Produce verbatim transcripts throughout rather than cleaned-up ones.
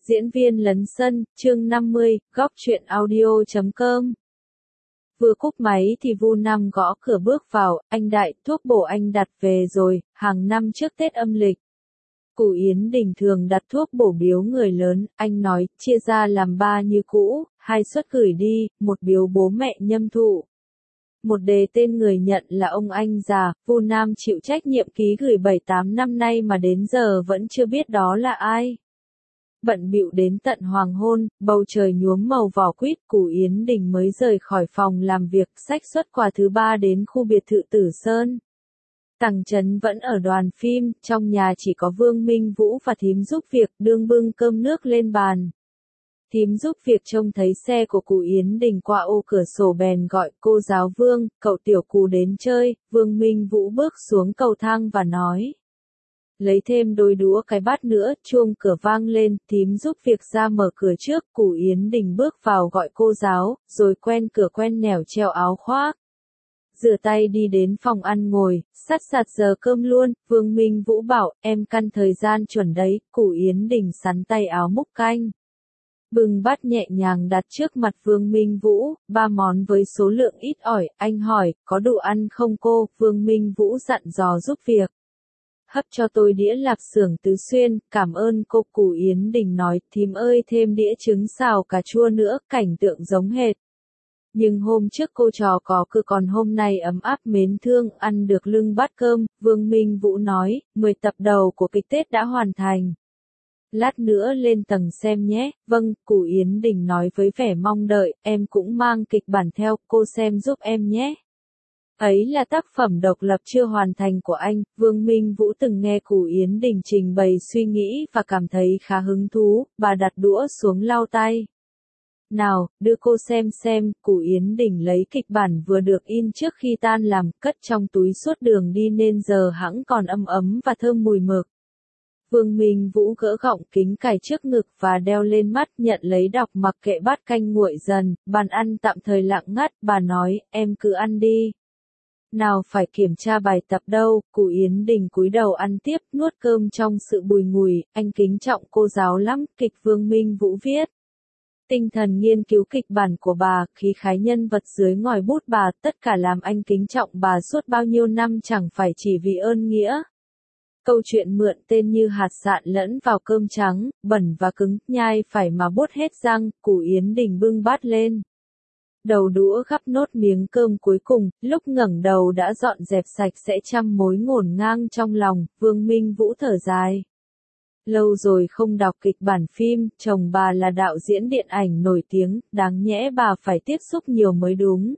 Diễn viên lấn sân, chương năm mươi, góc truyện audio chấm com. Vừa cúp máy thì Vu Nam gõ cửa bước vào, anh Đại, thuốc bổ anh đặt về rồi, hàng năm trước Tết âm lịch. Cụ Yến Đình thường đặt thuốc bổ biếu người lớn, anh nói, chia ra làm ba như cũ, hai suất gửi đi, một biếu bố mẹ nhâm thụ. Một đề tên người nhận là ông anh già, Vu Nam chịu trách nhiệm ký gửi bảy tám năm nay mà đến giờ vẫn chưa biết đó là ai. Bận bịu đến tận hoàng hôn, bầu trời nhuốm màu vỏ quýt, Cụ Yến Đình mới rời khỏi phòng làm việc, xách suất quà thứ ba đến khu biệt thự Tử Sơn. Tằng Trấn vẫn ở đoàn phim, trong nhà chỉ có Vương Minh Vũ và thím giúp việc, đương bưng cơm nước lên bàn. Thím giúp việc trông thấy xe của Cụ Yến Đình qua ô cửa sổ bèn gọi, cô giáo Vương, cậu tiểu Cụ đến chơi. Vương Minh Vũ bước xuống cầu thang và nói. Lấy thêm đôi đũa cái bát nữa, chuông cửa vang lên, thím giúp việc ra mở cửa trước, Cụ Yến Đình bước vào gọi cô giáo, rồi quen cửa quen nẻo treo áo khoác. Rửa tay đi đến phòng ăn ngồi, sát sạt giờ cơm luôn, Vương Minh Vũ bảo, em căn thời gian chuẩn đấy, Cụ Yến Đình sắn tay áo múc canh. Bưng bát nhẹ nhàng đặt trước mặt Vương Minh Vũ, ba món với số lượng ít ỏi, anh hỏi, có đủ ăn không cô, Vương Minh Vũ dặn dò giúp việc. Hấp cho tôi đĩa lạp xưởng Tứ Xuyên, cảm ơn cô. Cụ Yến Đình nói, thím ơi thêm đĩa trứng xào cà chua nữa, cảnh tượng giống hệt. Nhưng hôm trước cô trò có cứ còn hôm nay ấm áp mến thương, ăn được lưng bát cơm, Vương Minh Vũ nói, mười tập đầu của kịch Tết đã hoàn thành. Lát nữa lên tầng xem nhé, vâng, Cụ Yến Đình nói với vẻ mong đợi, em cũng mang kịch bản theo, cô xem giúp em nhé. Ấy là tác phẩm độc lập chưa hoàn thành của anh, Vương Minh Vũ từng nghe Cụ Yến Đình trình bày suy nghĩ và cảm thấy khá hứng thú, bà đặt đũa xuống lau tay. Nào, đưa cô xem xem, Cụ Yến Đình lấy kịch bản vừa được in trước khi tan làm, cất trong túi suốt đường đi nên giờ hẵng còn ấm ấm và thơm mùi mực. Vương Minh Vũ gỡ gọng kính cài trước ngực và đeo lên mắt, nhận lấy đọc mặc kệ bát canh nguội dần, bàn ăn tạm thời lặng ngắt, bà nói, em cứ ăn đi. Nào phải kiểm tra bài tập đâu, Cụ Yến Đình cúi đầu ăn tiếp, nuốt cơm trong sự bùi ngùi, anh kính trọng cô giáo lắm, kịch Vương Minh Vũ viết. Tinh thần nghiên cứu kịch bản của bà, khí khái nhân vật dưới ngòi bút bà, tất cả làm anh kính trọng bà suốt bao nhiêu năm chẳng phải chỉ vì ơn nghĩa. Câu chuyện mượn tên như hạt sạn lẫn vào cơm trắng, bẩn và cứng, nhai phải mà bốt hết răng, Cụ Yến Đình bưng bát lên. Đầu đũa gắp nốt miếng cơm cuối cùng, lúc ngẩng đầu đã dọn dẹp sạch sẽ trăm mối ngổn ngang trong lòng, Vương Minh Vũ thở dài. Lâu rồi không đọc kịch bản phim, chồng bà là đạo diễn điện ảnh nổi tiếng, đáng nhẽ bà phải tiếp xúc nhiều mới đúng.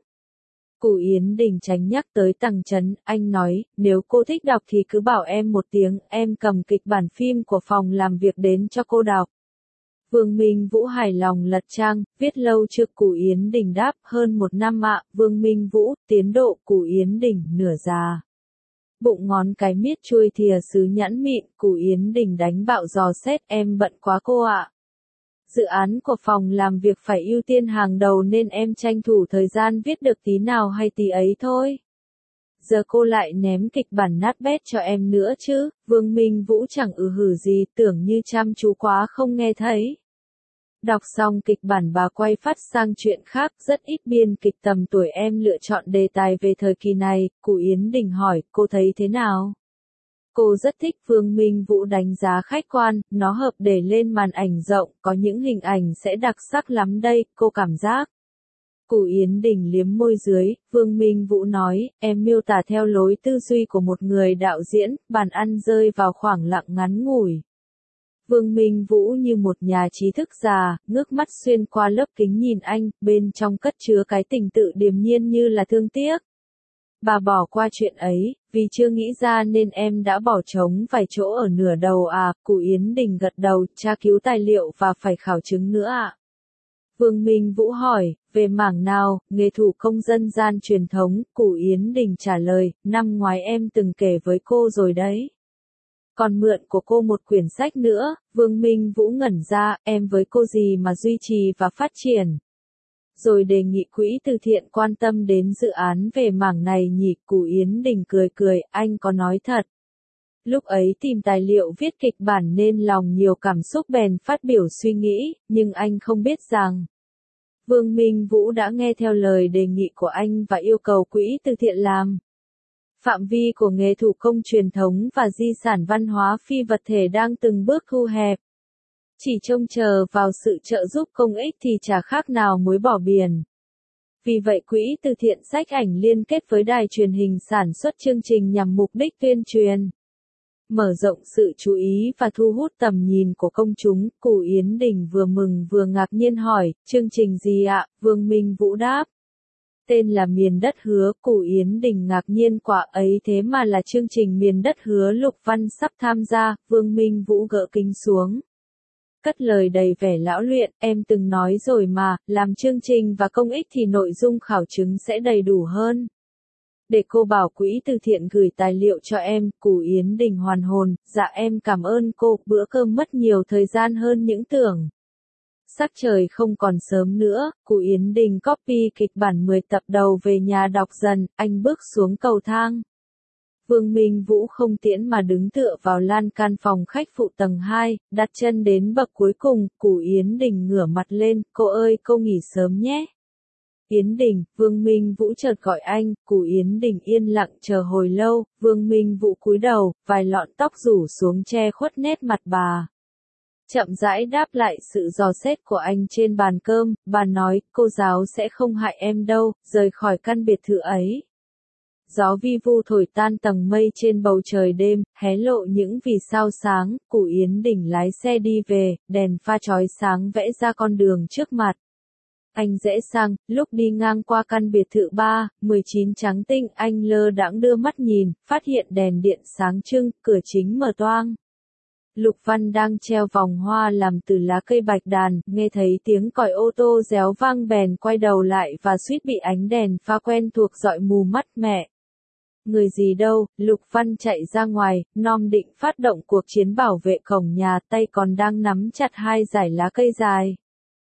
Cụ Yến Đình tránh nhắc tới Tằng Trấn, anh nói, nếu cô thích đọc thì cứ bảo em một tiếng, em cầm kịch bản phim của phòng làm việc đến cho cô đọc. Vương Minh Vũ hài lòng lật trang, viết lâu chưa, Cụ Yến Đình đáp, hơn một năm ạ, Vương Minh Vũ, tiến độ, Cụ Yến Đình, nửa già. Bụng ngón cái miết chuôi thìa sứ nhẵn mịn, Cụ Yến Đình đánh bạo dò xét, em bận quá cô ạ. Dự án của phòng làm việc phải ưu tiên hàng đầu nên em tranh thủ thời gian viết được tí nào hay tí ấy thôi. Giờ cô lại ném kịch bản nát bét cho em nữa chứ, Vương Minh Vũ chẳng ư hử gì, tưởng như chăm chú quá không nghe thấy. Đọc xong kịch bản bà quay phát sang chuyện khác, rất ít biên kịch tầm tuổi em lựa chọn đề tài về thời kỳ này, Cụ Yến Đình hỏi, cô thấy thế nào? Cô rất thích, Vương Minh Vũ đánh giá khách quan, nó hợp để lên màn ảnh rộng, có những hình ảnh sẽ đặc sắc lắm đây, cô cảm giác. Cụ Yến Đình liếm môi dưới, Vương Minh Vũ nói, em miêu tả theo lối tư duy của một người đạo diễn, bàn ăn rơi vào khoảng lặng ngắn ngủi. Vương Minh Vũ như một nhà trí thức già, ngước mắt xuyên qua lớp kính nhìn anh, bên trong cất chứa cái tình tự điềm nhiên như là thương tiếc. Bà bỏ qua chuyện ấy, vì chưa nghĩ ra nên em đã bỏ trống vài chỗ ở nửa đầu à, Cụ Yến Đình gật đầu, tra cứu tài liệu và phải khảo chứng nữa ạ. Vương Minh Vũ hỏi, về mảng nào, nghề thủ công dân gian truyền thống, Cụ Yến Đình trả lời, năm ngoái em từng kể với cô rồi đấy. Còn mượn của cô một quyển sách nữa, Vương Minh Vũ ngẩn ra, em với cô gì mà duy trì và phát triển. Rồi đề nghị quỹ từ thiện quan tâm đến dự án về mảng này nhỉ, Cụ Yến Đình cười cười, anh có nói thật. Lúc ấy tìm tài liệu viết kịch bản nên lòng nhiều cảm xúc bèn phát biểu suy nghĩ, nhưng anh không biết rằng Vương Minh Vũ đã nghe theo lời đề nghị của anh và yêu cầu quỹ từ thiện làm. Phạm vi của nghề thủ công truyền thống và di sản văn hóa phi vật thể đang từng bước thu hẹp. Chỉ trông chờ vào sự trợ giúp công ích thì chả khác nào muối bỏ biển. Vì vậy quỹ từ thiện sách ảnh liên kết với đài truyền hình sản xuất chương trình nhằm mục đích tuyên truyền, mở rộng sự chú ý và thu hút tầm nhìn của công chúng. Cù Yến Đình vừa mừng vừa ngạc nhiên hỏi, chương trình gì ạ? Vương Minh Vũ đáp. Tên là Miền Đất Hứa. Cù Yến Đình ngạc nhiên, quả ấy thế mà là chương trình Miền Đất Hứa Lục Văn sắp tham gia. Vương Minh Vũ gỡ kính xuống, cất lời đầy vẻ lão luyện, em từng nói rồi mà, làm chương trình và công ích thì nội dung khảo chứng sẽ đầy đủ hơn. Để cô bảo quỹ từ thiện gửi tài liệu cho em. Cù Yến Đình hoàn hồn, dạ em cảm ơn cô, bữa cơm mất nhiều thời gian hơn những tưởng. Sắc trời không còn sớm nữa, Cù Yến Đình copy kịch bản mười tập đầu về nhà đọc dần, anh bước xuống cầu thang. Vương Minh Vũ không tiễn mà đứng tựa vào lan can phòng khách phụ tầng hai, đặt chân đến bậc cuối cùng. Cù Yến Đình ngửa mặt lên, cô ơi cô nghỉ sớm nhé. Yến Đình, Vương Minh Vũ chợt gọi anh. Cù Yến Đình yên lặng chờ hồi lâu. Vương Minh Vũ cúi đầu, vài lọn tóc rủ xuống che khuất nét mặt bà. Chậm rãi đáp lại sự dò xét của anh trên bàn cơm. Bà nói, cô giáo sẽ không hại em đâu. Rời khỏi căn biệt thự ấy, gió vi vu thổi tan tầng mây trên bầu trời đêm, hé lộ những vì sao sáng. Cù Yến Đình lái xe đi về, đèn pha chói sáng vẽ ra con đường trước mặt. Anh rẽ sang, lúc đi ngang qua căn biệt thự ba, mười chín trắng tinh, anh lơ đãng đưa mắt nhìn, phát hiện đèn điện sáng trưng, cửa chính mở toang. Lục Văn đang treo vòng hoa làm từ lá cây bạch đàn, nghe thấy tiếng còi ô tô réo vang bèn quay đầu lại và suýt bị ánh đèn pha quen thuộc dọi mù mắt. Mẹ! Người gì đâu? Lục Văn chạy ra ngoài, nom định phát động cuộc chiến bảo vệ cổng nhà, tay còn đang nắm chặt hai dải lá cây dài.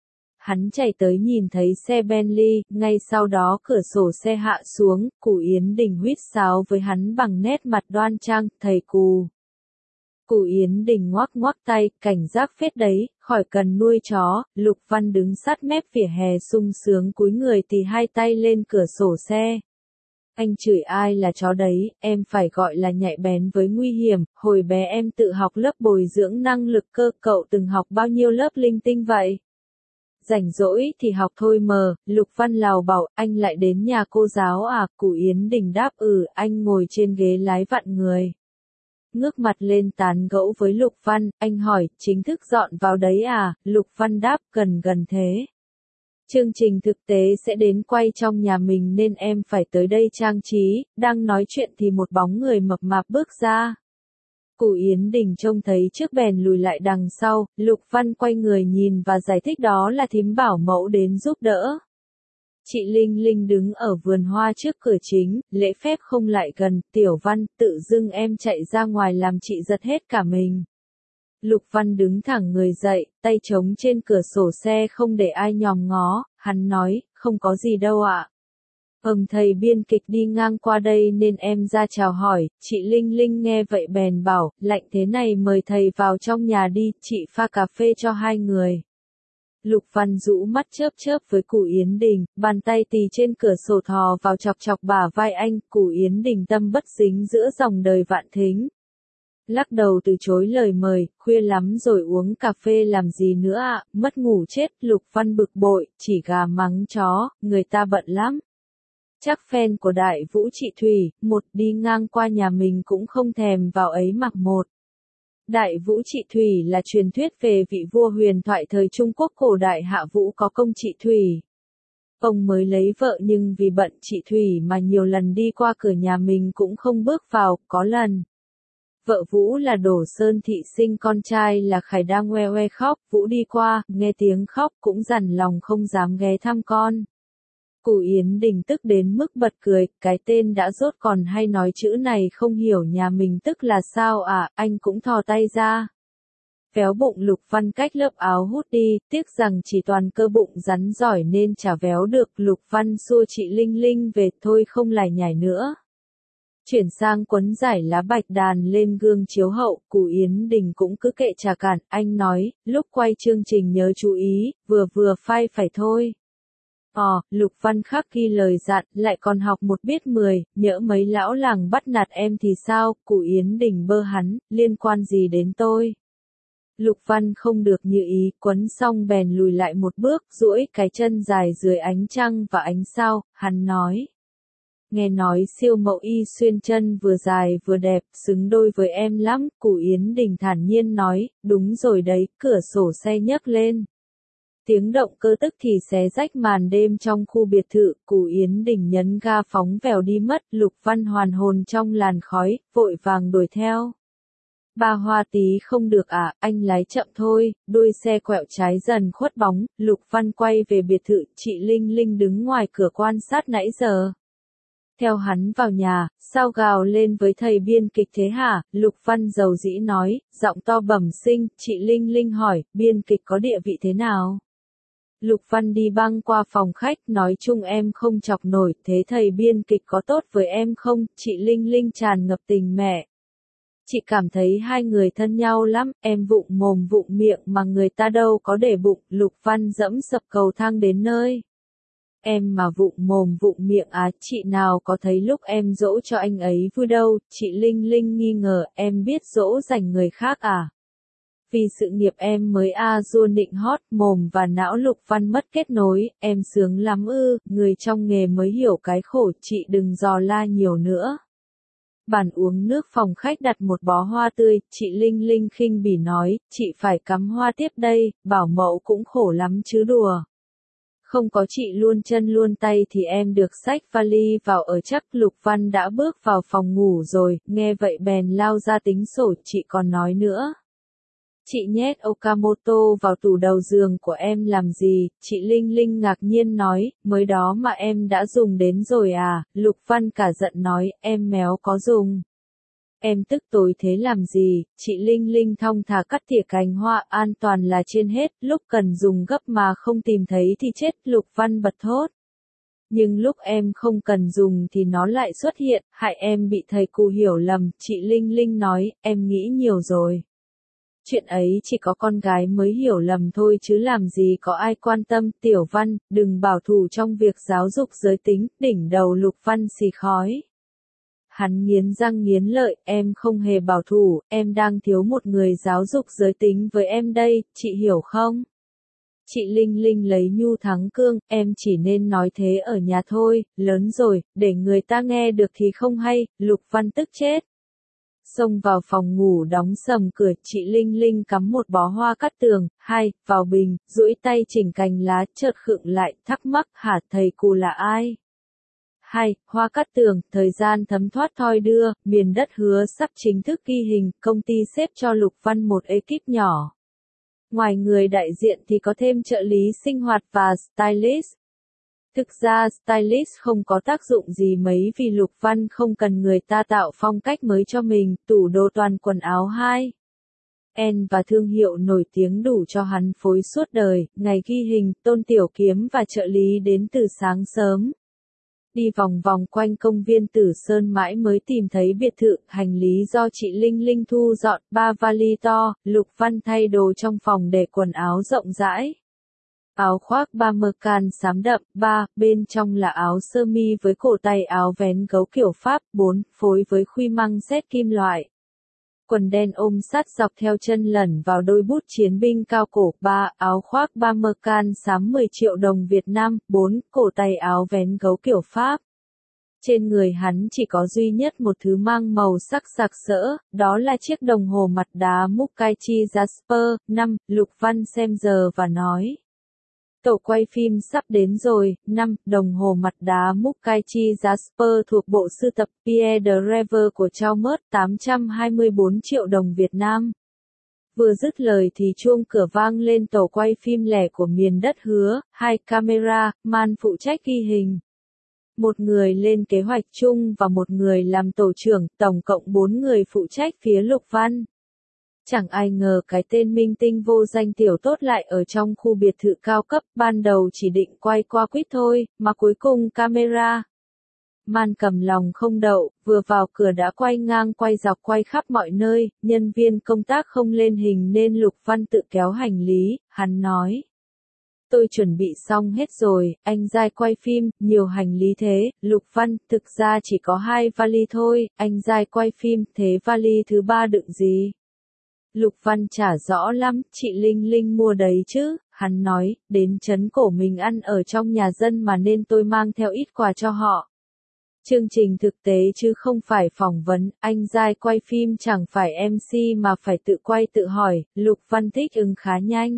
Hắn chạy tới nhìn thấy xe Bentley, ngay sau đó cửa sổ xe hạ xuống. Cù Yến Đình huýt sáo với hắn bằng nét mặt đoan trang, thầy Cù. Cù Yến Đình ngoắc ngoắc tay, cảnh giác phết đấy, khỏi cần nuôi chó. Lục Văn đứng sát mép vỉa hè sung sướng cúi người tì hai tay lên cửa sổ xe. Anh chửi ai là chó đấy, em phải gọi là nhạy bén với nguy hiểm. Hồi bé em tự học lớp bồi dưỡng năng lực cơ, cậu từng học bao nhiêu lớp linh tinh vậy? Rảnh rỗi thì học thôi mờ. Lục Văn lào bảo, anh lại đến nhà cô giáo à? Cù Yến Đình đáp, ừ. Anh ngồi trên ghế lái vặn người, ngước mặt lên tán gẫu với Lục Văn. Anh hỏi, chính thức dọn vào đấy à? Lục Văn đáp, gần gần thế. Chương trình thực tế sẽ đến quay trong nhà mình nên em phải tới đây trang trí. Đang nói chuyện thì một bóng người mập mạp bước ra. Cù Yến Đình trông thấy trước bèn lùi lại đằng sau. Lục Văn quay người nhìn và giải thích đó là thím bảo mẫu đến giúp đỡ. Chị Linh Linh đứng ở vườn hoa trước cửa chính, lễ phép không lại gần. Tiểu Văn, tự dưng em chạy ra ngoài làm chị giật hết cả mình. Lục Văn đứng thẳng người dậy, tay trống trên cửa sổ xe không để ai nhòm ngó. Hắn nói, không có gì đâu ạ. Ừm, thầy biên kịch đi ngang qua đây nên em ra chào hỏi. Chị Linh Linh nghe vậy bèn bảo, lạnh thế này mời thầy vào trong nhà đi, chị pha cà phê cho hai người. Lục Văn rũ mắt chớp chớp với Cù Yến Đình, bàn tay tì trên cửa sổ thò vào chọc chọc bả vai anh. Cù Yến Đình tâm bất dính giữa dòng đời vạn thính, lắc đầu từ chối lời mời. Khuya lắm rồi uống cà phê làm gì nữa ạ? À? Mất ngủ chết. Lục Văn bực bội, chỉ gà mắng chó, người ta bận lắm. Chắc fan của Đại Vũ chị Thủy, một đi ngang qua nhà mình cũng không thèm vào ấy mặc một. Đại Vũ chị Thủy là truyền thuyết về vị vua huyền thoại thời Trung Quốc cổ đại Hạ Vũ có công chị Thủy. Ông mới lấy vợ nhưng vì bận chị Thủy mà nhiều lần đi qua cửa nhà mình cũng không bước vào. Có lần vợ Vũ là Đổ Sơn Thị sinh con trai là Khải đang ngoe ngoe khóc. Vũ đi qua, nghe tiếng khóc cũng dằn lòng không dám ghé thăm con. Cù Yến Đình tức đến mức bật cười, cái tên đã dốt còn hay nói chữ này không hiểu nhà mình tức là sao à? Anh cũng thò tay ra, véo bụng Lục Văn cách lớp áo hút đi, tiếc rằng chỉ toàn cơ bụng rắn giỏi nên chả véo được. Lục Văn xua chị Linh Linh về, thôi không lải nhải nữa. Chuyển sang quấn giải lá bạch đàn lên gương chiếu hậu, Cù Yến Đình cũng cứ kệ chả cản, anh nói, lúc quay chương trình nhớ chú ý, vừa vừa phai phải thôi. Ờ, Lục Văn khắc ghi lời dặn, lại còn học một biết mười, nhỡ mấy lão làng bắt nạt em thì sao, Cù Yến Đình bơ hắn, liên quan gì đến tôi. Lục Văn không được như ý, quấn xong bèn lùi lại một bước, duỗi cái chân dài dưới ánh trăng và ánh sao, hắn nói. Nghe nói siêu mẫu y xuyên chân vừa dài vừa đẹp, xứng đôi với em lắm, Cù Yến Đình thản nhiên nói, đúng rồi đấy, cửa sổ xe nhấc lên. Tiếng động cơ tức thì xé rách màn đêm trong khu biệt thự, Cù Yến Đình nhấn ga phóng vèo đi mất, Lục Văn hoàn hồn trong làn khói, vội vàng đuổi theo. Ba Hoa tí không được à, anh lái chậm thôi, đuôi xe quẹo trái dần khuất bóng, Lục Văn quay về biệt thự, chị Linh Linh đứng ngoài cửa quan sát nãy giờ. Theo hắn vào nhà, sao gào lên với thầy biên kịch thế hả, Lục Văn dầu dĩ nói, giọng to bẩm sinh, chị Linh Linh hỏi, biên kịch có địa vị thế nào? Lục Văn đi băng qua phòng khách, nói chung em không chọc nổi, thế thầy biên kịch có tốt với em không, chị Linh Linh tràn ngập tình mẹ. Chị cảm thấy hai người thân nhau lắm, em vụng mồm vụng miệng mà người ta đâu có để bụng, Lục Văn dẫm sập cầu thang đến nơi. Em mà vụng mồm vụng miệng á, chị nào có thấy lúc em dỗ cho anh ấy vui đâu, chị Linh Linh nghi ngờ, em biết dỗ dành người khác à? Vì sự nghiệp em mới a dua nịnh hót, mồm và não Lục Văn mất kết nối, em sướng lắm ư, người trong nghề mới hiểu cái khổ, chị đừng dò la nhiều nữa. Bàn uống nước phòng khách đặt một bó hoa tươi, chị Linh Linh khinh bỉ nói, chị phải cắm hoa tiếp đây, bảo mẫu cũng khổ lắm chứ đùa. Không có chị luôn chân luôn tay thì em được xách vali vào ở chắc. Lục Văn đã bước vào phòng ngủ rồi, nghe vậy bèn lao ra tính sổ, chị còn nói nữa. Chị nhét Okamoto vào tủ đầu giường của em làm gì, chị Linh Linh ngạc nhiên nói, mới đó mà em đã dùng đến rồi à, Lục Văn cả giận nói, em méo có dùng. Em tức tối thế làm gì, chị Linh Linh thong thả cắt tỉa cành hoa, an toàn là trên hết, lúc cần dùng gấp mà không tìm thấy thì chết, Lục Văn bật thốt. Nhưng lúc em không cần dùng thì nó lại xuất hiện, hại em bị thầy Cù hiểu lầm, chị Linh Linh nói, em nghĩ nhiều rồi. Chuyện ấy chỉ có con gái mới hiểu lầm thôi chứ làm gì có ai quan tâm, Tiểu Văn, đừng bảo thủ trong việc giáo dục giới tính, đỉnh đầu Lục Văn xì khói. Hắn nghiến răng nghiến lợi, em không hề bảo thủ, em đang thiếu một người giáo dục giới tính với em đây, chị hiểu không? Chị Linh Linh lấy nhu thắng cương, em chỉ nên nói thế ở nhà thôi, lớn rồi, để người ta nghe được thì không hay, Lục Văn tức chết. Xông vào phòng ngủ đóng sầm cửa, chị Linh Linh cắm một bó hoa cắt tường, hai, vào bình, duỗi tay chỉnh cành lá, chợt khựng lại, thắc mắc, hả thầy Cù là ai? Hai, hoa cắt tường, thời gian thấm thoát thoi đưa, miền đất hứa sắp chính thức ghi hình, công ty xếp cho Lục Văn một ekip nhỏ. Ngoài người đại diện thì có thêm trợ lý sinh hoạt và stylist. Thực ra stylist không có tác dụng gì mấy vì Lục Văn không cần người ta tạo phong cách mới cho mình, tủ đồ toàn quần áo hai. N và thương hiệu nổi tiếng đủ cho hắn phối suốt đời, ngày ghi hình, Tôn Tiểu Kiếm và trợ lý đến từ sáng sớm. Đi vòng vòng quanh công viên Tử Sơn mãi mới tìm thấy biệt thự, hành lý do chị Linh Linh thu dọn, ba vali to, Lục Văn thay đồ trong phòng để quần áo rộng rãi. Áo khoác ba mơ can xám đậm, ba, bên trong là áo sơ mi với cổ tay áo vén gấu kiểu Pháp, bốn, phối với khuy măng xét kim loại. Quần đen ôm sát dọc theo chân lẩn vào đôi bút chiến binh cao cổ, ba, áo khoác ba mơ can xám mười triệu đồng Việt Nam, bốn, cổ tay áo vén gấu kiểu Pháp. Trên người hắn chỉ có duy nhất một thứ mang màu sắc sặc sỡ, đó là chiếc đồng hồ mặt đá Mukachi Jasper, năm, Lục Văn xem giờ và nói. Tổ quay phim sắp đến rồi, năm, đồng hồ mặt đá Mukachi Jasper thuộc bộ sưu tập Pierre de Rêve của Chalmers, tám trăm hai mươi bốn triệu đồng Việt Nam. Vừa dứt lời thì chuông cửa vang lên, tổ quay phim lẻ của miền đất hứa, hai camera, man phụ trách ghi hình. Một người lên kế hoạch chung và một người làm tổ trưởng, tổng cộng bốn người phụ trách phía Lục Văn. Chẳng ai ngờ cái tên minh tinh vô danh tiểu tốt lại ở trong khu biệt thự cao cấp, ban đầu chỉ định quay qua quýt thôi, mà cuối cùng camera Man cầm lòng không đậu, vừa vào cửa đã quay ngang quay dọc quay khắp mọi nơi, nhân viên công tác không lên hình nên Lục Văn tự kéo hành lý, hắn nói. Tôi chuẩn bị xong hết rồi, anh Giai quay phim, nhiều hành lý thế, Lục Văn, thực ra chỉ có hai vali thôi, anh Giai quay phim, thế vali thứ ba đựng gì? Lục Văn chả rõ lắm, chị Linh Linh mua đấy chứ, hắn nói, đến trấn cổ mình ăn ở trong nhà dân mà nên tôi mang theo ít quà cho họ. Chương trình thực tế chứ không phải phỏng vấn, anh Giai quay phim chẳng phải em xê mà phải tự quay tự hỏi, Lục Văn thích ứng khá nhanh.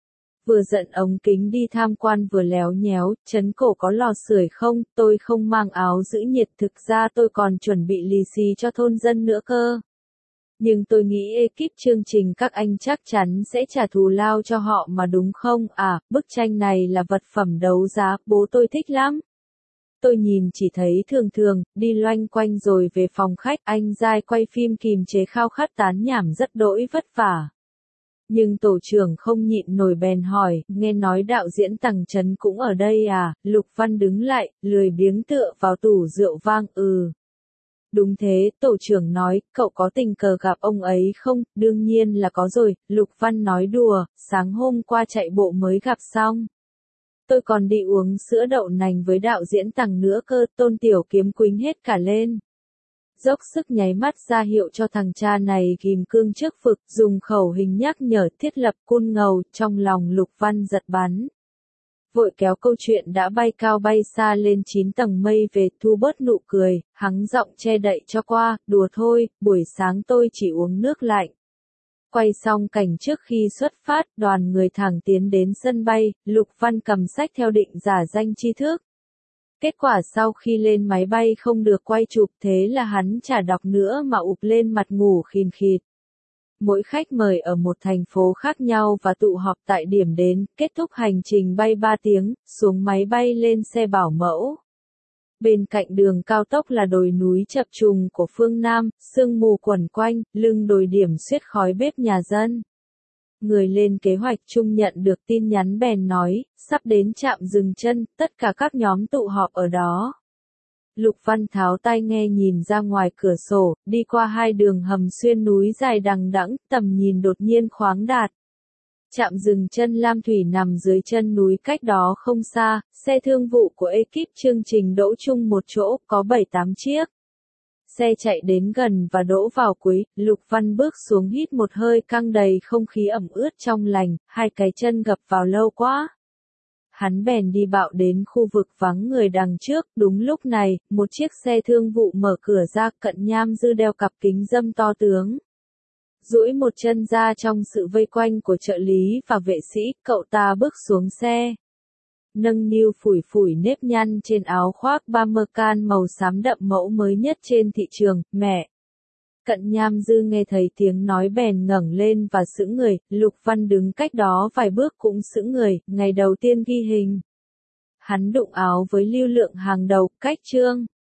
Vừa giận ống kính đi tham quan vừa léo nhéo, trấn cổ có lò sưởi không, tôi không mang áo giữ nhiệt, thực ra tôi còn chuẩn bị lì xì cho thôn dân nữa cơ. Nhưng tôi nghĩ ekip chương trình các anh chắc chắn sẽ trả thù lao cho họ mà đúng không? À, bức tranh này là vật phẩm đấu giá, bố tôi thích lắm. Tôi nhìn chỉ thấy thường thường, đi loanh quanh rồi về phòng khách, anh Giai quay phim kìm chế khao khát tán nhảm rất đỗi vất vả. Nhưng tổ trưởng không nhịn nổi bèn hỏi, nghe nói đạo diễn Tằng Trấn cũng ở đây à? Lục Văn đứng lại, lười biếng tựa vào tủ rượu vang, ừ. Đúng thế, tổ trưởng nói, cậu có tình cờ gặp ông ấy không? Đương nhiên là có rồi, Lục Văn nói đùa, sáng hôm qua chạy bộ mới gặp xong. Tôi còn đi uống sữa đậu nành với đạo diễn Tằng nữa cơ, Tôn Tiểu Kiếm quýnh hết cả lên. Dốc sức nháy mắt ra hiệu cho thằng cha này ghim cương trước vực, dùng khẩu hình nhắc nhở thiết lập cun ngầu, trong lòng Lục Văn giật bắn. Vội kéo câu chuyện đã bay cao bay xa lên chín tầng mây về, thu bớt nụ cười, hắng giọng che đậy cho qua, đùa thôi, buổi sáng tôi chỉ uống nước lạnh. Quay xong cảnh trước khi xuất phát, đoàn người thẳng tiến đến sân bay, Lục Văn cầm sách theo định giả danh tri thức. Kết quả sau khi lên máy bay không được quay chụp, thế là hắn chả đọc nữa mà ụp lên mặt ngủ khìn khịt. Mỗi khách mời ở một thành phố khác nhau và tụ họp tại điểm đến, kết thúc hành trình bay ba tiếng, xuống máy bay lên xe bảo mẫu. Bên cạnh đường cao tốc là đồi núi chập trùng của phương Nam, sương mù quẩn quanh, lưng đồi điểm suýt khói bếp nhà dân. Người lên kế hoạch chung nhận được tin nhắn bèn nói, sắp đến trạm dừng chân, tất cả các nhóm tụ họp ở đó. Lục Văn tháo tai nghe nhìn ra ngoài cửa sổ, đi qua hai đường hầm xuyên núi dài đằng đẵng, tầm nhìn đột nhiên khoáng đạt. Trạm dừng chân Lam Thủy nằm dưới chân núi cách đó không xa, xe thương vụ của ekip chương trình đỗ chung một chỗ, có bảy tám chiếc. Xe chạy đến gần và đỗ vào cuối, Lục Văn bước xuống hít một hơi căng đầy không khí ẩm ướt trong lành, hai cái chân gập vào lâu quá. Hắn bèn đi bạo đến khu vực vắng người đằng trước, đúng lúc này, một chiếc xe thương vụ mở cửa ra, Cận Nham Dư đeo cặp kính râm to tướng. Duỗi một chân ra trong sự vây quanh của trợ lý và vệ sĩ, cậu ta bước xuống xe. Nâng niu phủi phủi nếp nhăn trên áo khoác Bamercan màu xám đậm mẫu mới nhất trên thị trường, mẹ. Cận Nham Dư nghe thấy tiếng nói bèn ngẩng lên và sững người, Lục Văn đứng cách đó vài bước cũng sững người, ngày đầu tiên ghi hình. Hắn đụng áo với lưu lượng hàng đầu, cách chương.